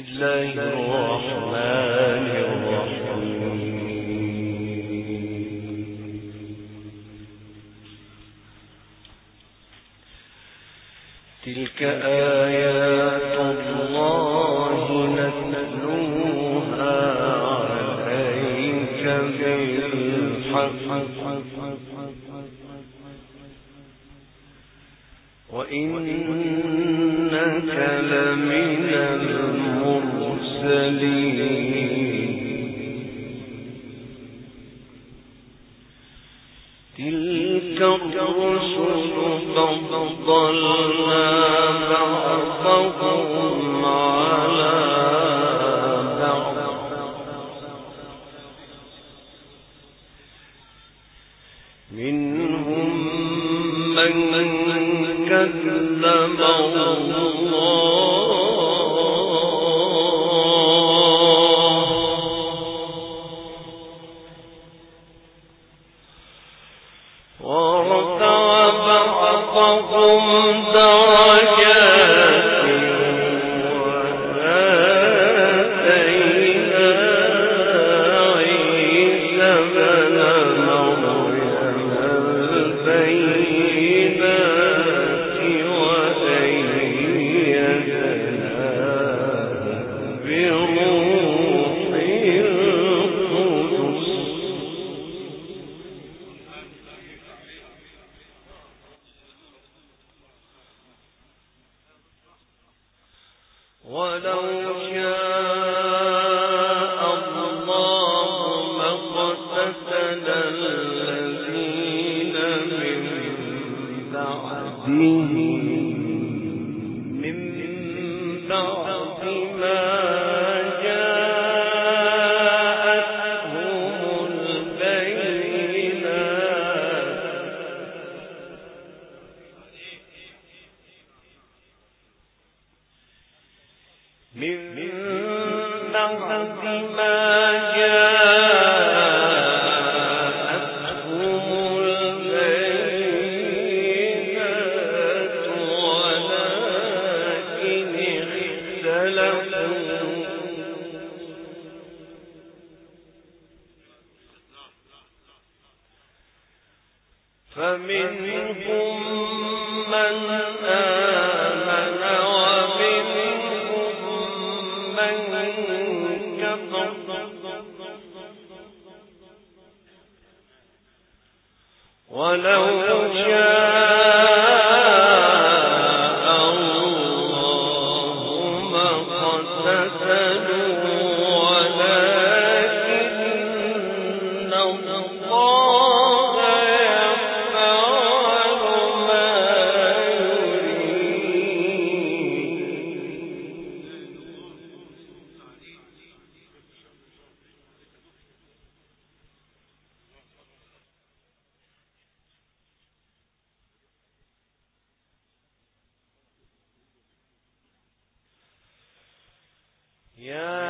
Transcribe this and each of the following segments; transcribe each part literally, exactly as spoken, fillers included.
الله الرحمن الرحيم. تلك آيات الله نتلوها عليك بالحق وإنك لمن المرسلين. تلك الرسل فضلنا بعضهم على بعض منهم من كذب الله ورفع بعضهم درجات وآتينا عيسى ابن مريم البينات وأيدناه بروح القدس ولو شاء الله ما اقتتل الذين من بعدهم من بعد ما جاءتهم البينات من بعد ما جاءتهم البينات ولكن اختلفوا فمنهم من آمن ومنهم من كفر ولو شاء الله ما اقتتلوا ولكن الله يفعل ما يريد. يا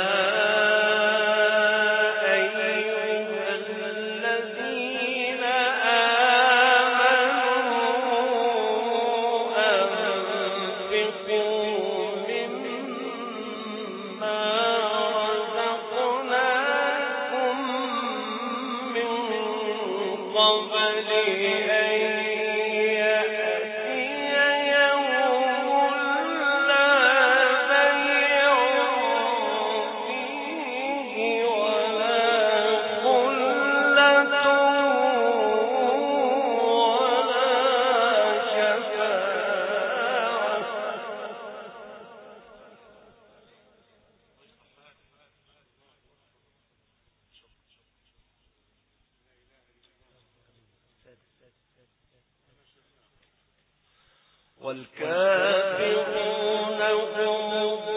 والكافرون هم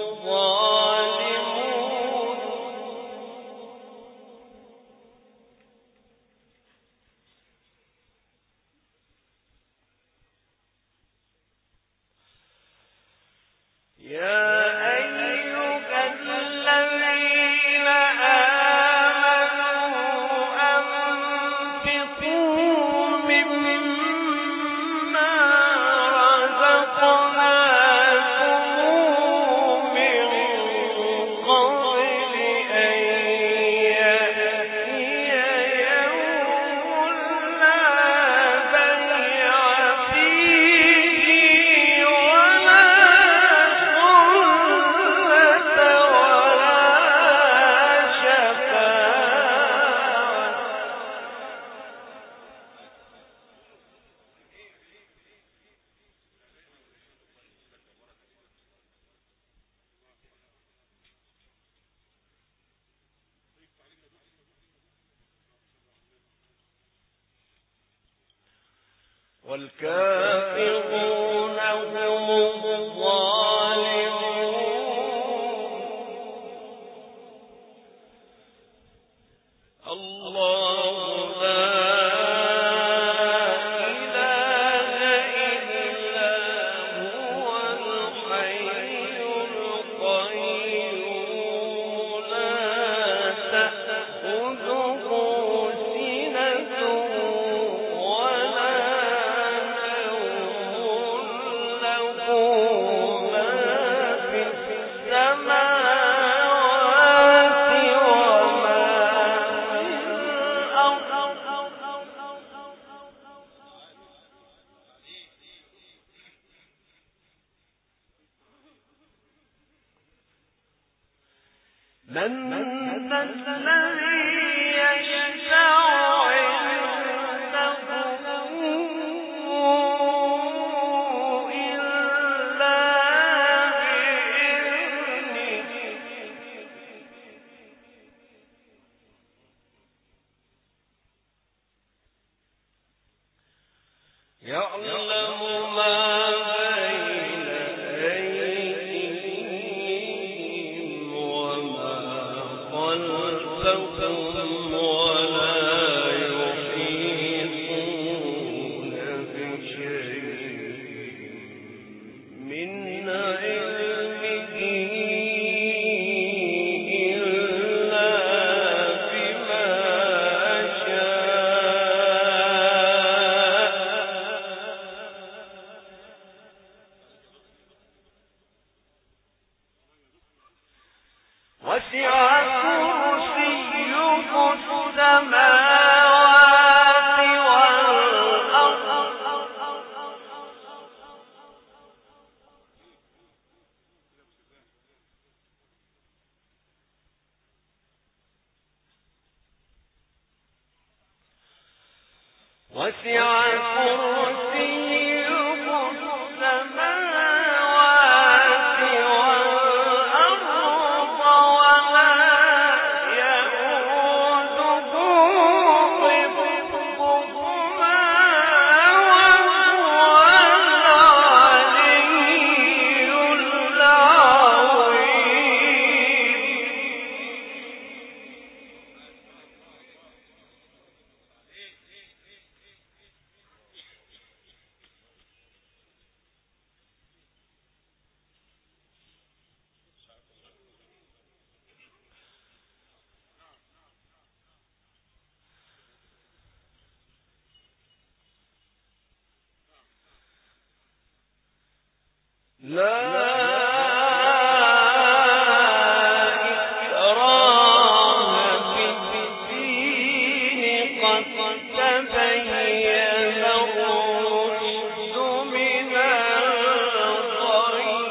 الظالمون. يا أيها الذين آمنوا أنفقوا مما رزقناكم والكافرون هم الظالمون. الله لا إله إلا هو الحي القيوم لا تأخذه سنة ولا نوم له ما في السماوات وما في الأرض. من الذي يشفع عنده إلا بإذنه. يعلم ما بين أيديهم وما خلفهم ولا يحيطون بشيء من علمه إلا بما شاء. وسع كرسيه السماوات والأرض وسع كرسيه السماوات والأرض ولا يئوده حفظهما وهو العلي العظيم. لا إكراه في الدين قد تبين الرشد من الغي.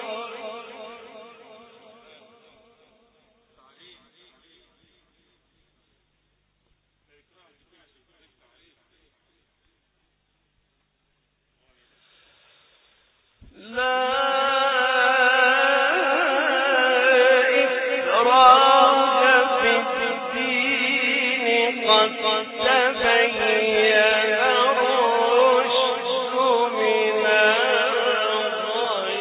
لا إكراه في الدين قد تبين الرشد من الغي.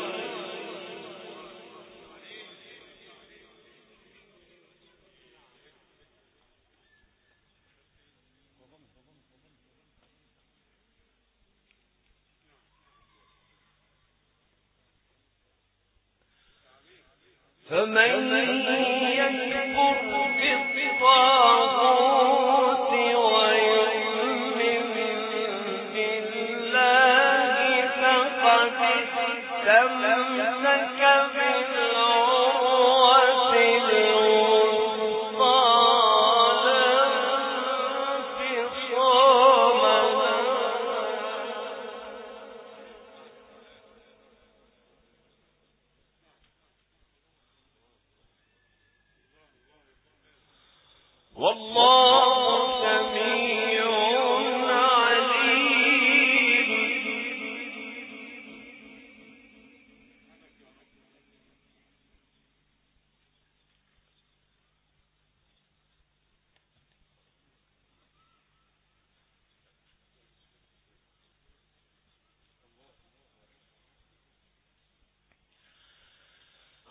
فمن يكفر بالطاغوت ويؤمن بالله فقد استمسك بالعروة الوثقى لا انفصام لها. والله سميع عليم.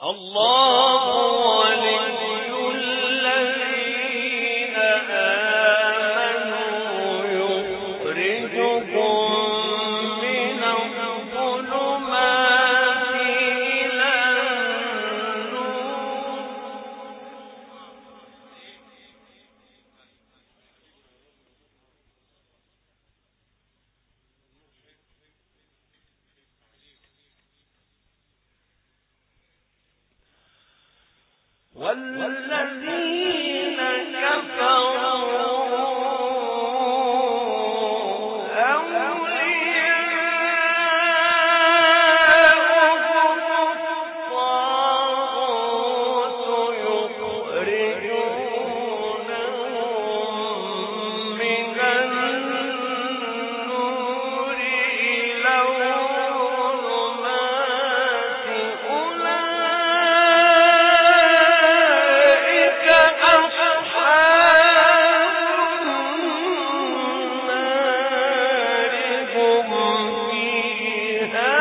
الله ولي الذين آمنوا يخرجهم من الظلمات إلى النور والذين كفروا أولياءهم الطاغوت يخرجونهم من النور إلى الظلمات أولئك أصحاب النار هم فيها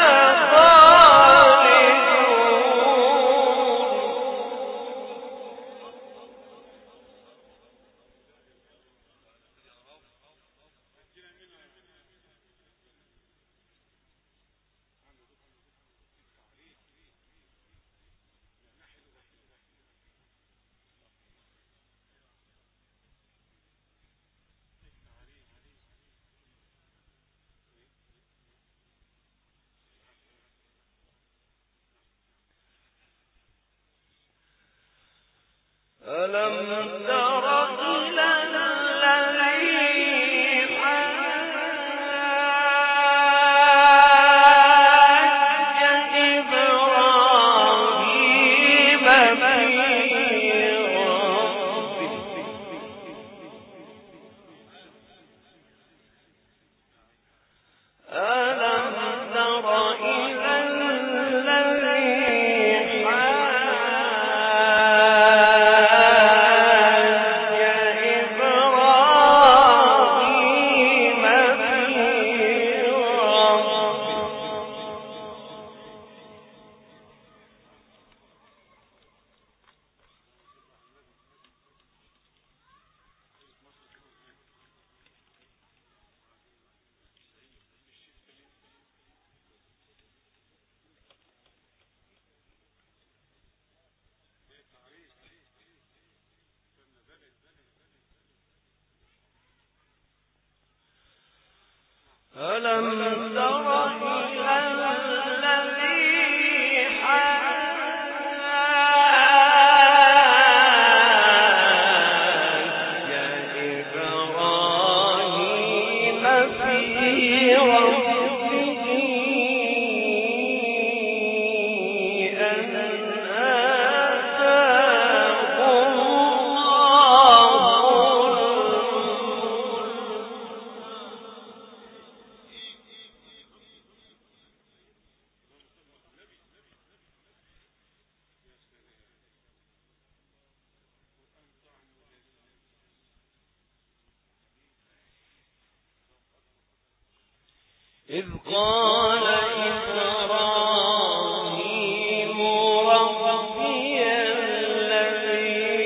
ألم تر إلى الذي حاج إبراهيم في ربه ألم تر إلى الذي ألم تر إلى الذي حاج إبراهيم في ربه أن آتاه الله إذ قال إبراهيم ربي الذي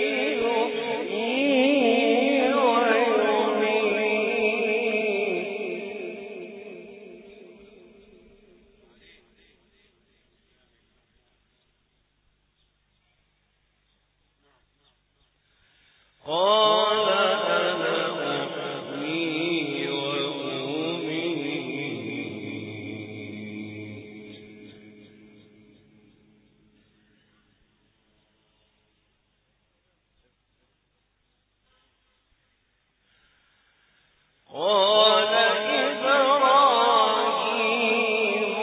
يحيي ويميت قال أنا أحيي قال إبراهيم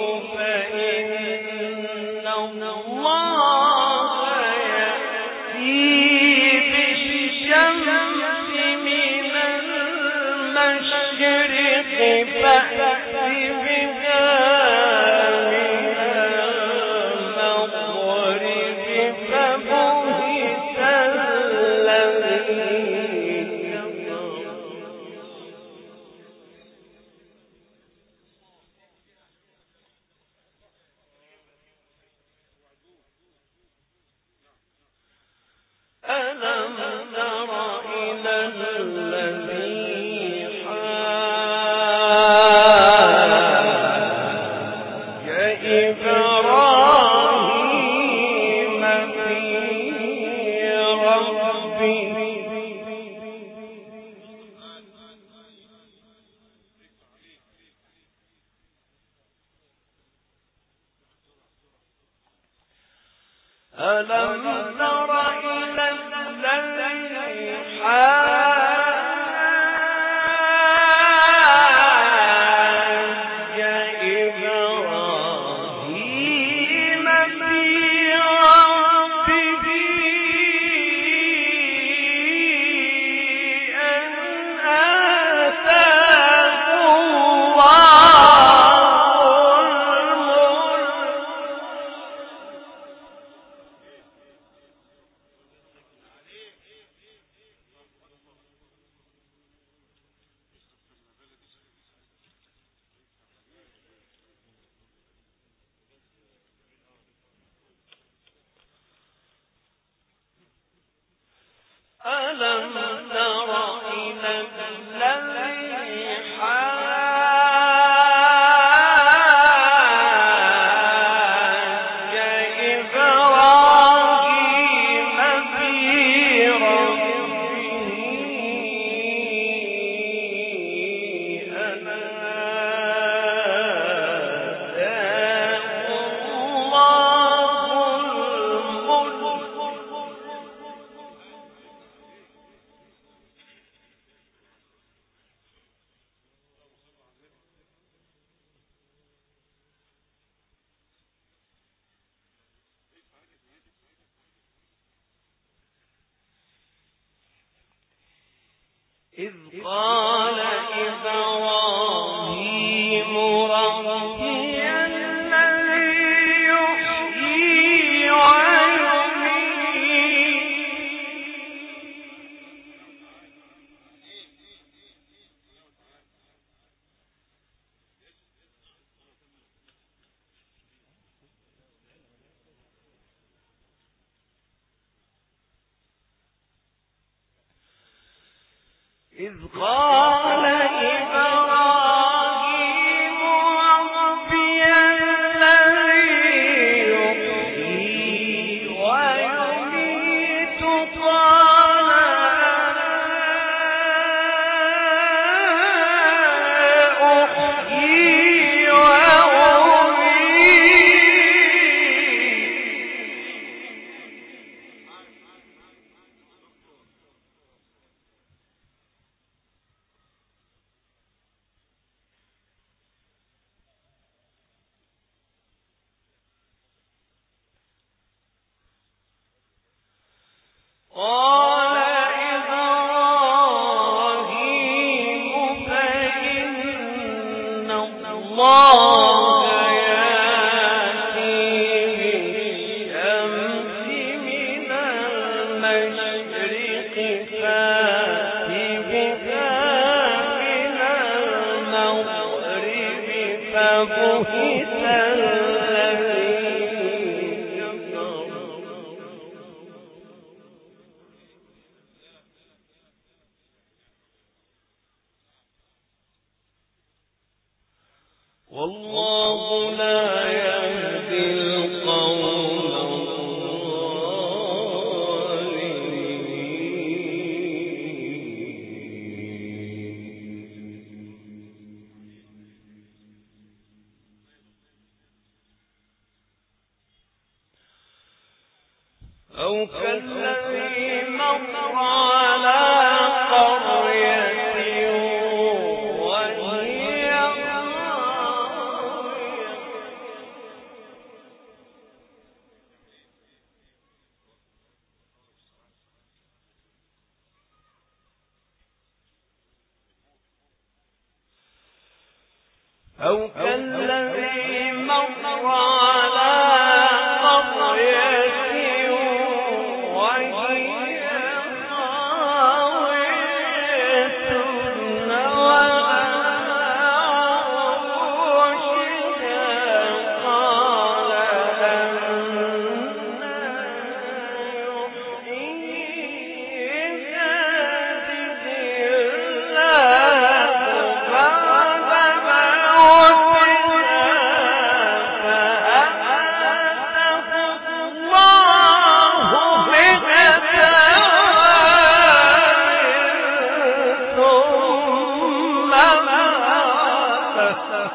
فإن الله يأتي بالشمس ألم تر إلى الذي حاج إبراهيم في ربه أن آتاه الله ألم تر إلى الذي حاج إبراهيم في ربه أن آتاه الله الملك إذ قال إبراهيم ربي الذي يحيي ويميت إذ قال إبراهيم ربي الذي يحيي ويميت قال أحيي وأميت قال إبراهيم فإن الله يأتي بالشمس من المشرق فأت بها من المغرب فبهت الذي كفر والله لا يهدي القوم الظالمين أو كالذي مر على قرية وهي أو كالذي مر على قرية وهي خاوية على عروشها قال أنى يحيي هذه الله بعد موتها فأماته الله مئة عام ثم مات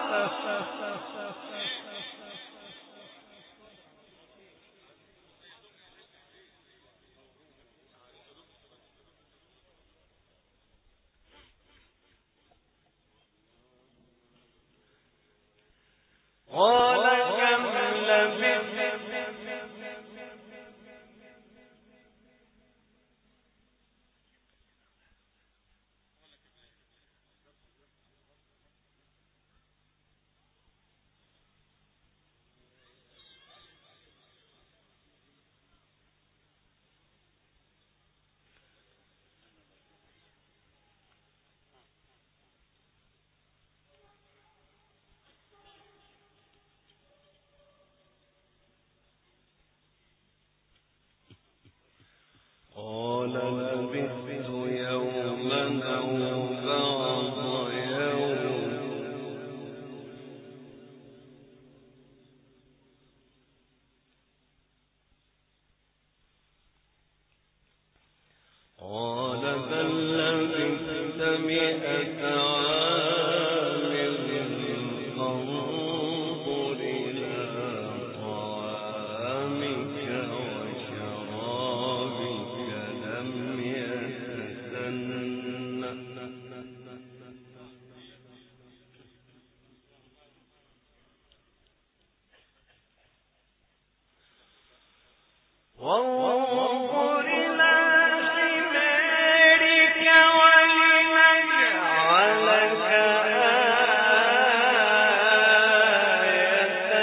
قال لبثت يوما أو بعض يوم قال بل لبثت مئة عام فانظر إلى طعامك وشرابك لم يتسنه وانظر إلى حمارك ولنجعلك آية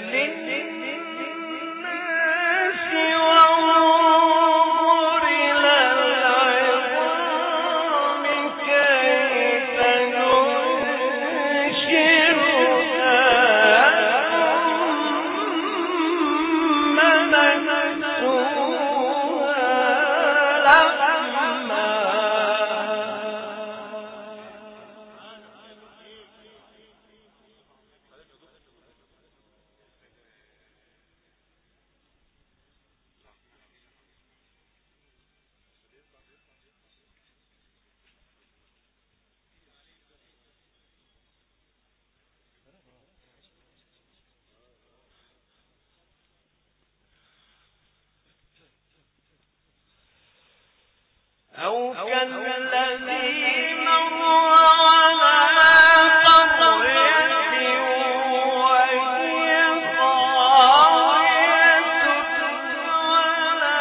للناس وانظر إلى العظام كيف ننشرها ثم أو كالذي مر على قرية وهي خاوية على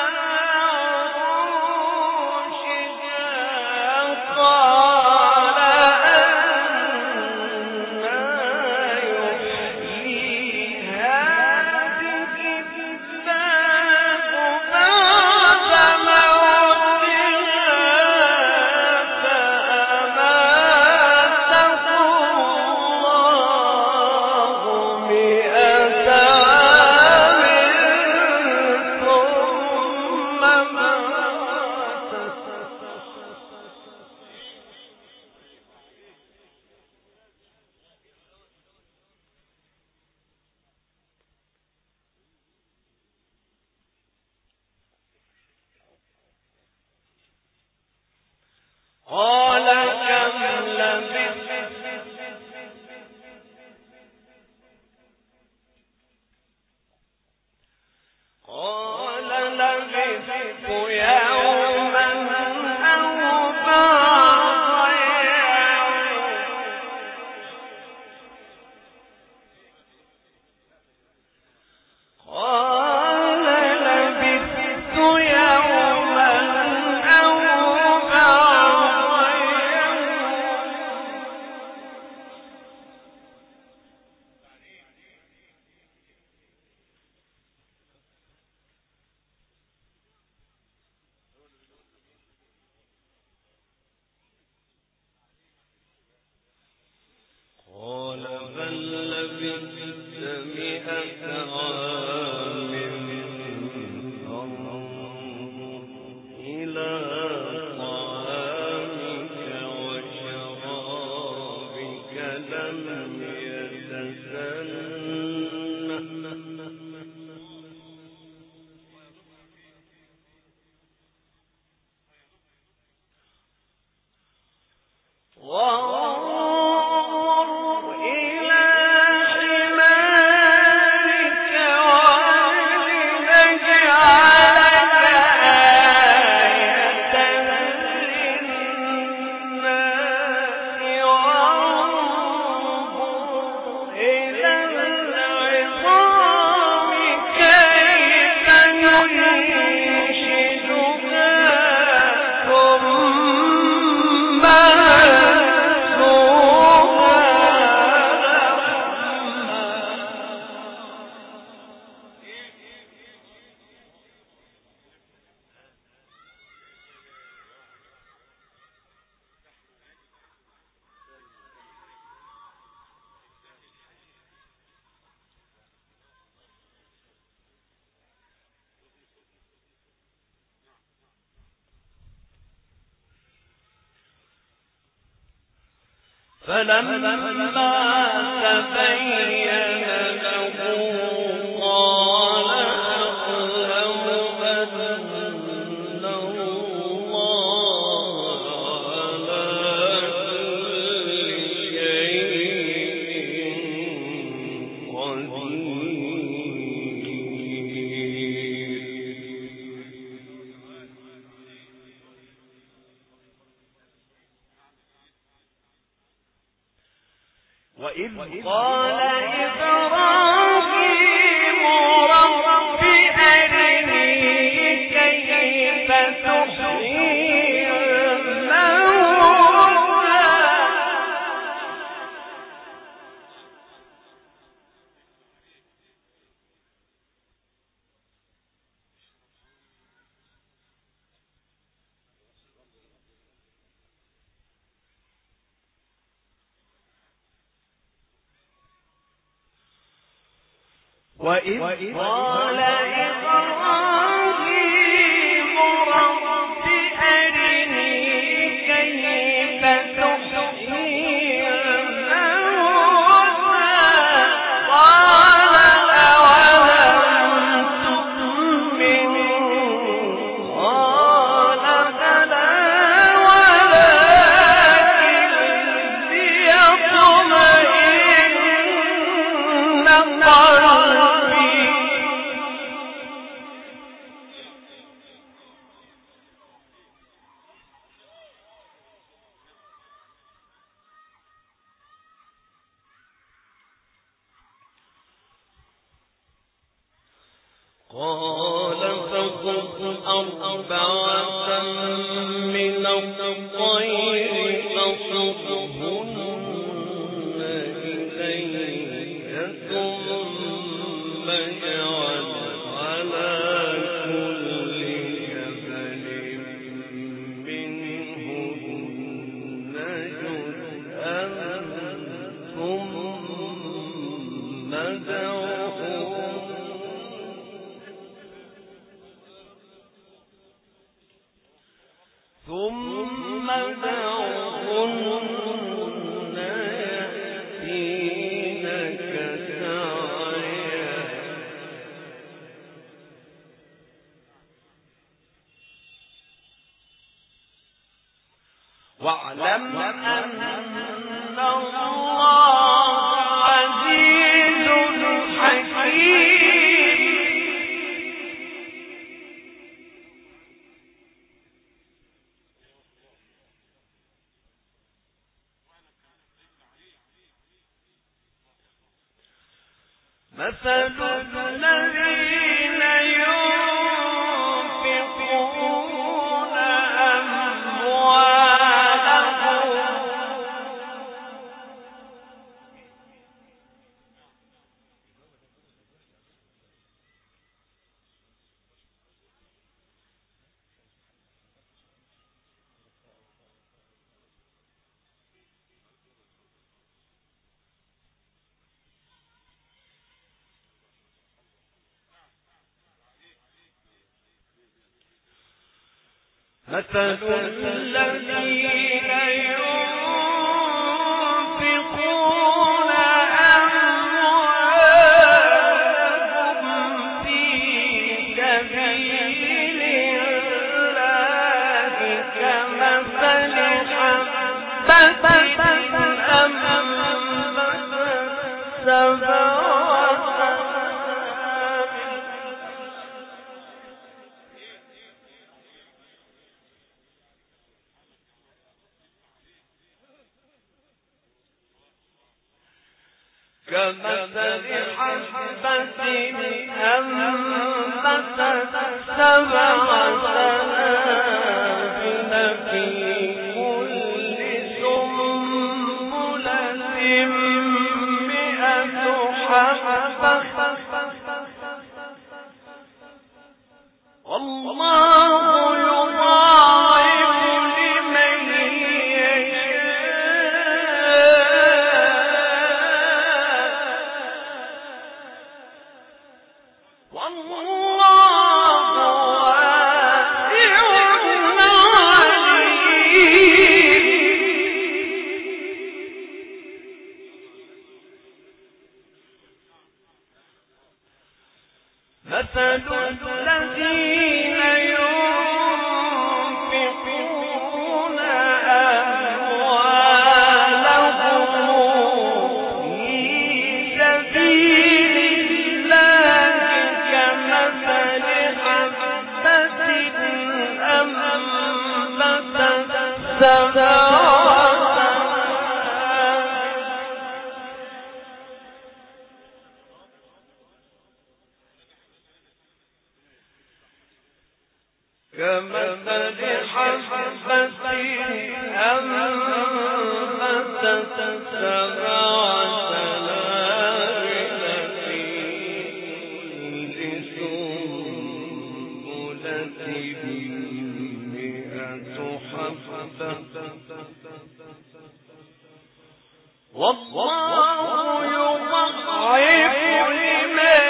عروشها قال أنى يحيي هذه الله بعد قال كم لبثت قال لبثت يوما أو بعض يوم قال لبثت يوما أو قال بل لبثت مئة عام فانظر إلى طعامك وشرابك لم يتسنه وانظر إلى حمارك فلما تبين له قال أعلم أن الله على كل شيء قدير. وإذ قال إبراهيم رب أرني كيف تحيي الموتى وإذ قال إبراهيم رب أرني كيف تحيي الموتى قال أولم تؤمن قال بلى ولكن ليطمئن قلبي. قال فخذ أربعة من الطير فصرهن إليك ثم اجعل على كل جبل منهن جزءا ثم ادعهن ثم ادعهن يأتينك سعيا واعلم أن الله عزيز حكيم. مثل الذين ينفقون أموالهم مثل الذين ينفقون أموالهم في سبيل الله كمثل حبة أنبتت سبع كمثل حبة أنبتت سبع سنابل في كل سنبلة مئة حبة والله يضاعف لمن يشاء والله واسع عليم. مثل الذين ينفقون أموالهم في سبيل الله كمثل حبة أنبتت سبع كمثل حبة أنبتت سبع سنابل في كل سنبلة مئة حبة والله يضاعف لمن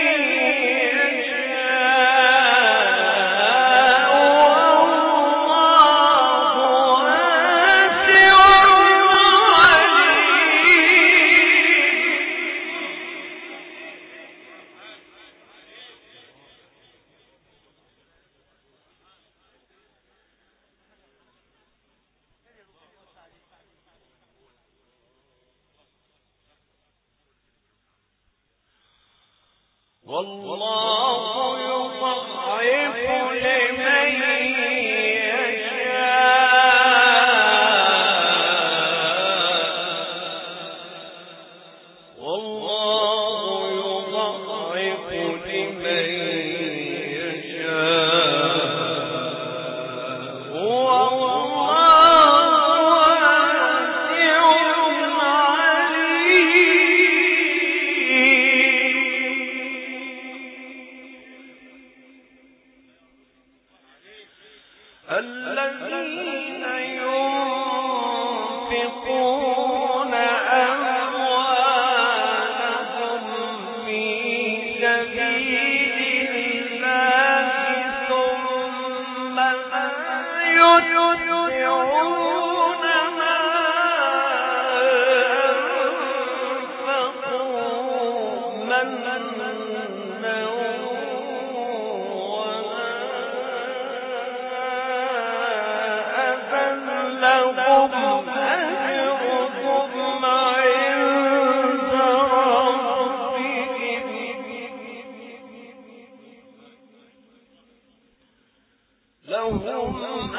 والله يضاعف لمن يشاء والله يضاعف لمن يشاء والله واسع عليم. الذين ينفقون أموالهم في سبيل الله ثم لا يتبعون ما أنفقوا منا لهم أجرهم عند ربهم لهم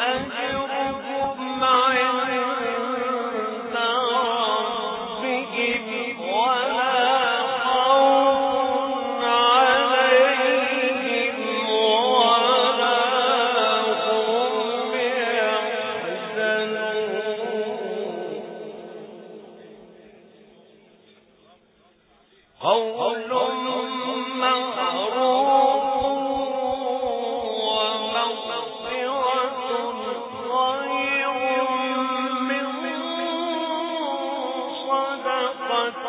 أجرهم عند ربهم ولا خوف عليهم ولا هم قول معروف ومغفرة خير من صدقة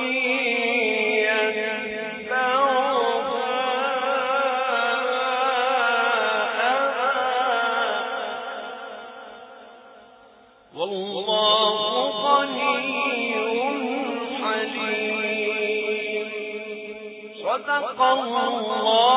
يتبعها أذى والله غني حليم. صدق الله